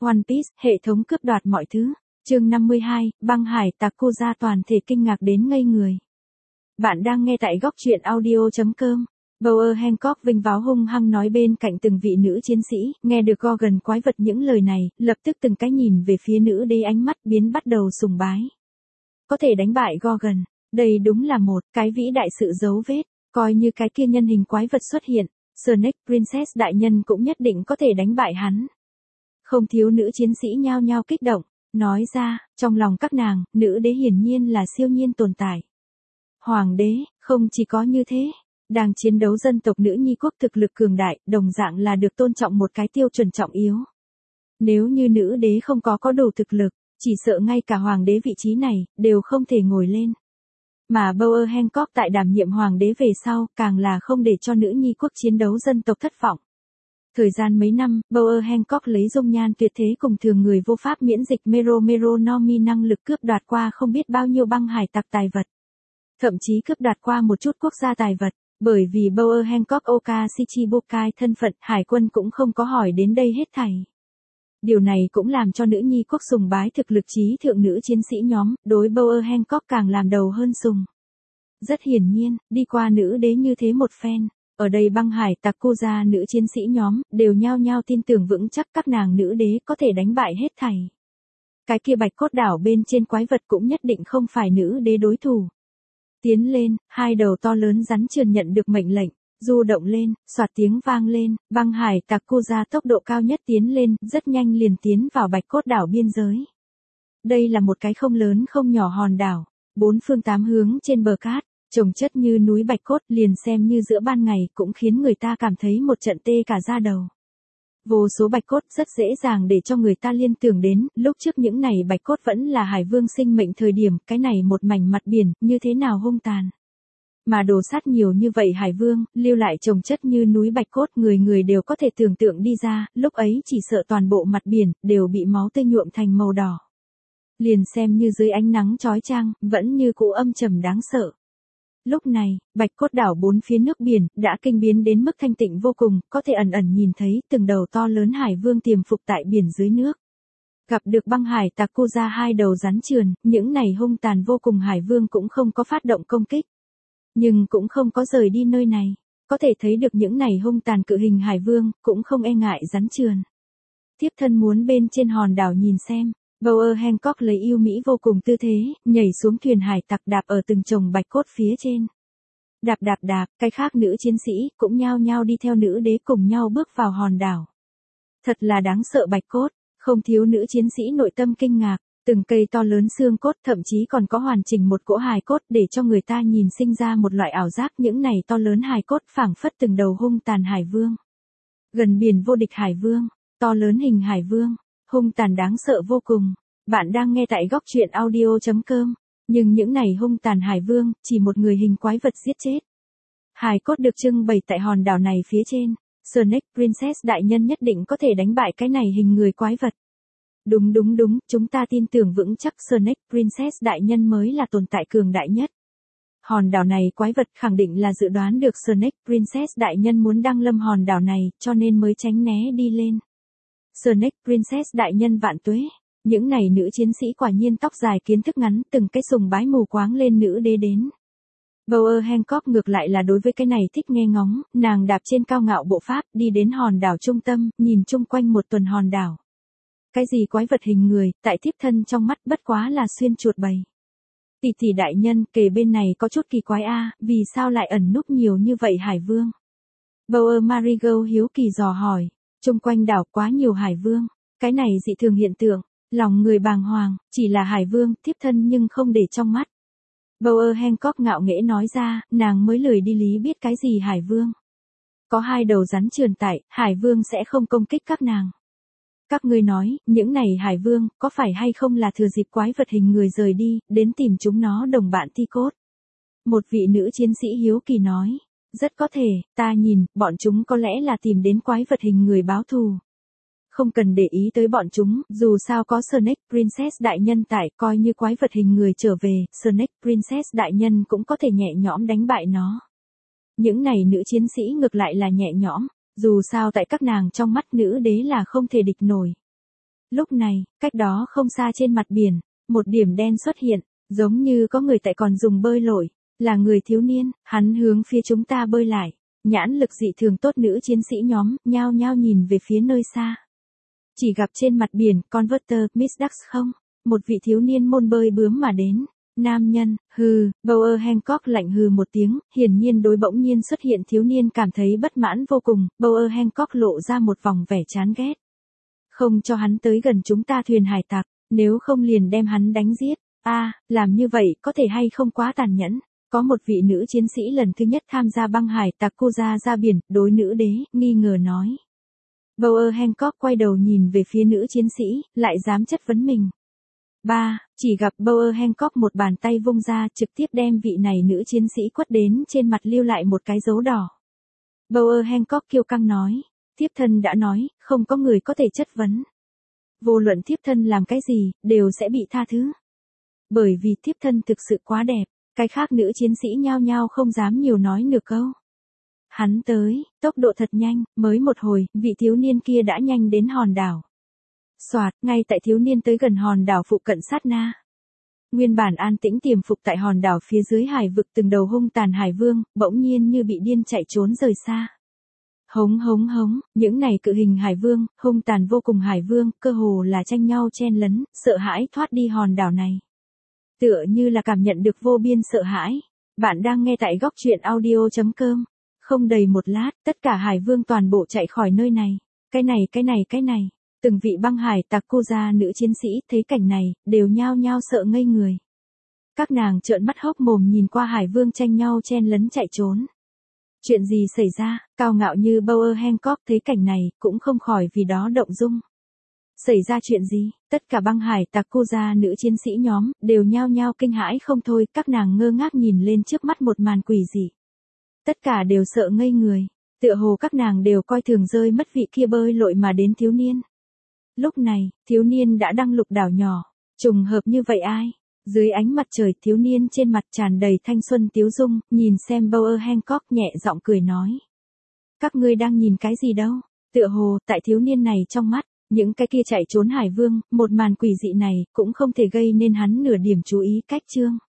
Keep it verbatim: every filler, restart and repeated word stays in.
One Piece, hệ thống cướp đoạt mọi thứ. Chương năm mươi hai, băng hải tặc Koza toàn thể kinh ngạc đến ngây người. Bạn đang nghe tại góc truyện audio chấm com. Bower Hancock vinh váo hung hăng nói bên cạnh từng vị nữ chiến sĩ, nghe được Gorgon quái vật những lời này, lập tức từng cái nhìn về phía nữ đế, ánh mắt biến bắt đầu sùng bái. Có thể đánh bại Gorgon, đây đúng là một cái vĩ đại sự dấu vết, coi như cái kia nhân hình quái vật xuất hiện, Snake Princess đại nhân cũng nhất định có thể đánh bại hắn. Không thiếu nữ chiến sĩ nhao nhao kích động, nói ra, trong lòng các nàng, nữ đế hiển nhiên là siêu nhiên tồn tại. Hoàng đế, không chỉ có như thế, đang chiến đấu dân tộc nữ nhi quốc thực lực cường đại, đồng dạng là được tôn trọng một cái tiêu chuẩn trọng yếu. Nếu như nữ đế không có có đủ thực lực, chỉ sợ ngay cả hoàng đế vị trí này, đều không thể ngồi lên. Mà Bower Hancock tại đảm nhiệm hoàng đế về sau, càng là không để cho nữ nhi quốc chiến đấu dân tộc thất vọng. Thời gian mấy năm, Bower Hancock lấy dung nhan tuyệt thế cùng thường người vô pháp miễn dịch Mero Mero no Mi năng lực cướp đoạt qua không biết bao nhiêu băng hải tặc tài vật. Thậm chí cướp đoạt qua một chút quốc gia tài vật, bởi vì Bower Hancock Oka Shichibukai thân phận, hải quân cũng không có hỏi đến đây hết thảy. Điều này cũng làm cho nữ nhi quốc sùng bái thực lực trí thượng nữ chiến sĩ nhóm, đối Bower Hancock càng làm đầu hơn sùng. Rất hiển nhiên, đi qua nữ đế như thế một phen, ở đây băng hải tặc Koza nữ chiến sĩ nhóm, đều nhao nhao tin tưởng vững chắc các nàng nữ đế có thể đánh bại hết thảy. Cái kia bạch cốt đảo bên trên quái vật cũng nhất định không phải nữ đế đối thủ. Tiến lên, hai đầu to lớn rắn trườn nhận được mệnh lệnh, du động lên, xoạt tiếng vang lên, băng hải tặc Koza tốc độ cao nhất tiến lên, rất nhanh liền tiến vào bạch cốt đảo biên giới. Đây là một cái không lớn không nhỏ hòn đảo, bốn phương tám hướng trên bờ cát, chồng chất như núi bạch cốt, liền xem như giữa ban ngày cũng khiến người ta cảm thấy một trận tê cả da đầu. Vô số bạch cốt rất dễ dàng để cho người ta liên tưởng đến, lúc trước những này bạch cốt vẫn là hải vương sinh mệnh thời điểm, cái này một mảnh mặt biển, như thế nào hung tàn. Mà đồ sát nhiều như vậy hải vương, lưu lại chồng chất như núi bạch cốt, người người đều có thể tưởng tượng đi ra, lúc ấy chỉ sợ toàn bộ mặt biển, đều bị máu tươi nhuộm thành màu đỏ. Liền xem như dưới ánh nắng chói chang, vẫn như cũ âm trầm đáng sợ. Lúc này, bạch cốt đảo bốn phía nước biển, đã kinh biến đến mức thanh tịnh vô cùng, có thể ẩn ẩn nhìn thấy từng đầu to lớn hải vương tiềm phục tại biển dưới nước. Gặp được băng hải tặc Koza hai đầu rắn trườn, những này hung tàn vô cùng hải vương cũng không có phát động công kích. Nhưng cũng không có rời đi nơi này, có thể thấy được những này hung tàn cự hình hải vương, cũng không e ngại rắn trườn. Tiếp thân muốn bên trên hòn đảo nhìn xem. Bower Hancock lấy yêu mỹ vô cùng tư thế, nhảy xuống thuyền hải tặc, đạp ở từng chồng bạch cốt phía trên. Đạp đạp đạp, cái khác nữ chiến sĩ, cũng nhao nhao đi theo nữ đế cùng nhau bước vào hòn đảo. Thật là đáng sợ bạch cốt, không thiếu nữ chiến sĩ nội tâm kinh ngạc, từng cây to lớn xương cốt, thậm chí còn có hoàn chỉnh một cỗ hài cốt để cho người ta nhìn sinh ra một loại ảo giác, những này to lớn hài cốt phảng phất từng đầu hung tàn hải vương. Gần biển vô địch hải vương, to lớn hình hải vương. Hung tàn đáng sợ vô cùng. Bạn đang nghe tại góc truyện audio chấm com. Nhưng những này hung tàn hải vương, chỉ một người hình quái vật giết chết. Hải cốt được trưng bày tại hòn đảo này phía trên. Snake Princess đại nhân nhất định có thể đánh bại cái này hình người quái vật. Đúng đúng đúng, chúng ta tin tưởng vững chắc Snake Princess đại nhân mới là tồn tại cường đại nhất. Hòn đảo này quái vật khẳng định là dự đoán được Snake Princess đại nhân muốn đăng lâm hòn đảo này, cho nên mới tránh né đi lên. Snake Princess đại nhân vạn tuế, những này nữ chiến sĩ quả nhiên tóc dài kiến thức ngắn, từng cái sùng bái mù quáng lên nữ đế đến. Bower Hancock ngược lại là đối với cái này thích nghe ngóng, nàng đạp trên cao ngạo bộ pháp, đi đến hòn đảo trung tâm, nhìn chung quanh một tuần hòn đảo. Cái gì quái vật hình người, tại thiếp thân trong mắt bất quá là xuyên chuột bầy. Tỷ tỷ đại nhân, kề bên này có chút kỳ quái a, vì sao lại ẩn núp nhiều như vậy hải vương? Bower Marigold hiếu kỳ dò hỏi. Trung quanh đảo quá nhiều hải vương, cái này dị thường hiện tượng, lòng người bàng hoàng, chỉ là hải vương, thiếp thân nhưng không để trong mắt. Bower Hancock ngạo nghễ nói ra, nàng mới lười đi lý biết cái gì hải vương. Có hai đầu rắn trườn tại, hải vương sẽ không công kích các nàng. Các ngươi nói, những này hải vương, có phải hay không là thừa dịp quái vật hình người rời đi, đến tìm chúng nó đồng bạn thi cốt. Một vị nữ chiến sĩ hiếu kỳ nói. Rất có thể, ta nhìn, bọn chúng có lẽ là tìm đến quái vật hình người báo thù. Không cần để ý tới bọn chúng, dù sao có Snake Princess đại nhân tại, coi như quái vật hình người trở về, Snake Princess đại nhân cũng có thể nhẹ nhõm đánh bại nó. Những này nữ chiến sĩ ngược lại là nhẹ nhõm, dù sao tại các nàng trong mắt nữ đế là không thể địch nổi. Lúc này, cách đó không xa trên mặt biển, một điểm đen xuất hiện, giống như có người tại còn dùng bơi lội, là người thiếu niên, hắn hướng phía chúng ta bơi lại. Nhãn lực dị thường tốt nữ chiến sĩ nhóm, nhao nhao nhìn về phía nơi xa. Chỉ gặp trên mặt biển, Converter, Miss Ducks không? Một vị thiếu niên môn bơi bướm mà đến. Nam nhân, hừ, Bower Hancock lạnh hừ một tiếng, hiển nhiên đối bỗng nhiên xuất hiện thiếu niên cảm thấy bất mãn vô cùng, Bower Hancock lộ ra một vòng vẻ chán ghét. Không cho hắn tới gần chúng ta thuyền hải tặc, nếu không liền đem hắn đánh giết. A, à, làm như vậy có thể hay không quá tàn nhẫn. Có một vị nữ chiến sĩ lần thứ nhất tham gia băng hải tặc cô ra ra biển, đối nữ đế, nghi ngờ nói. Bower Hancock quay đầu nhìn về phía nữ chiến sĩ, lại dám chất vấn mình. Ba, chỉ gặp Bower Hancock một bàn tay vung ra trực tiếp đem vị này nữ chiến sĩ quất đến trên mặt lưu lại một cái dấu đỏ. Bower Hancock kiêu căng nói, thiếp thân đã nói, không có người có thể chất vấn. Vô luận thiếp thân làm cái gì, đều sẽ bị tha thứ. Bởi vì thiếp thân thực sự quá đẹp, cái khác nữ chiến sĩ nhao nhao không dám nhiều nói nửa câu. Hắn tới, tốc độ thật nhanh, mới một hồi, vị thiếu niên kia đã nhanh đến hòn đảo. Soạt, ngay tại thiếu niên tới gần hòn đảo phụ cận sát na. Nguyên bản an tĩnh tiềm phục tại hòn đảo phía dưới hải vực từng đầu hung tàn hải vương, bỗng nhiên như bị điên chạy trốn rời xa. Hống hống hống, những này cự hình hải vương, hung tàn vô cùng hải vương, cơ hồ là tranh nhau chen lấn, sợ hãi thoát đi hòn đảo này. Tựa như là cảm nhận được vô biên sợ hãi. Bạn đang nghe tại góc truyện audio chấm com. Không đầy một lát, tất cả hải vương toàn bộ chạy khỏi nơi này. Cái này cái này cái này. Từng vị băng hải tặc cô gia nữ chiến sĩ thấy cảnh này, đều nhao nhao sợ ngây người. Các nàng trợn mắt hốc mồm nhìn qua hải vương tranh nhau chen lấn chạy trốn. Chuyện gì xảy ra, cao ngạo như Bower Hancock thấy cảnh này, cũng không khỏi vì đó động dung. Xảy ra chuyện gì, tất cả băng hải tặc cô gia nữ chiến sĩ nhóm, đều nhao nhao kinh hãi không thôi, các nàng ngơ ngác nhìn lên trước mắt một màn quỷ dị. Tất cả đều sợ ngây người, tựa hồ các nàng đều coi thường rơi mất vị kia bơi lội mà đến thiếu niên. Lúc này, thiếu niên đã đăng lục đảo nhỏ, trùng hợp như vậy ai? Dưới ánh mặt trời thiếu niên trên mặt tràn đầy thanh xuân tiếu dung, nhìn xem Bower Hancock nhẹ giọng cười nói. Các ngươi đang nhìn cái gì đâu? Tựa hồ, tại thiếu niên này trong mắt, những cái kia chạy trốn hải vương, một màn quỷ dị này, cũng không thể gây nên hắn nửa điểm chú ý cách chương.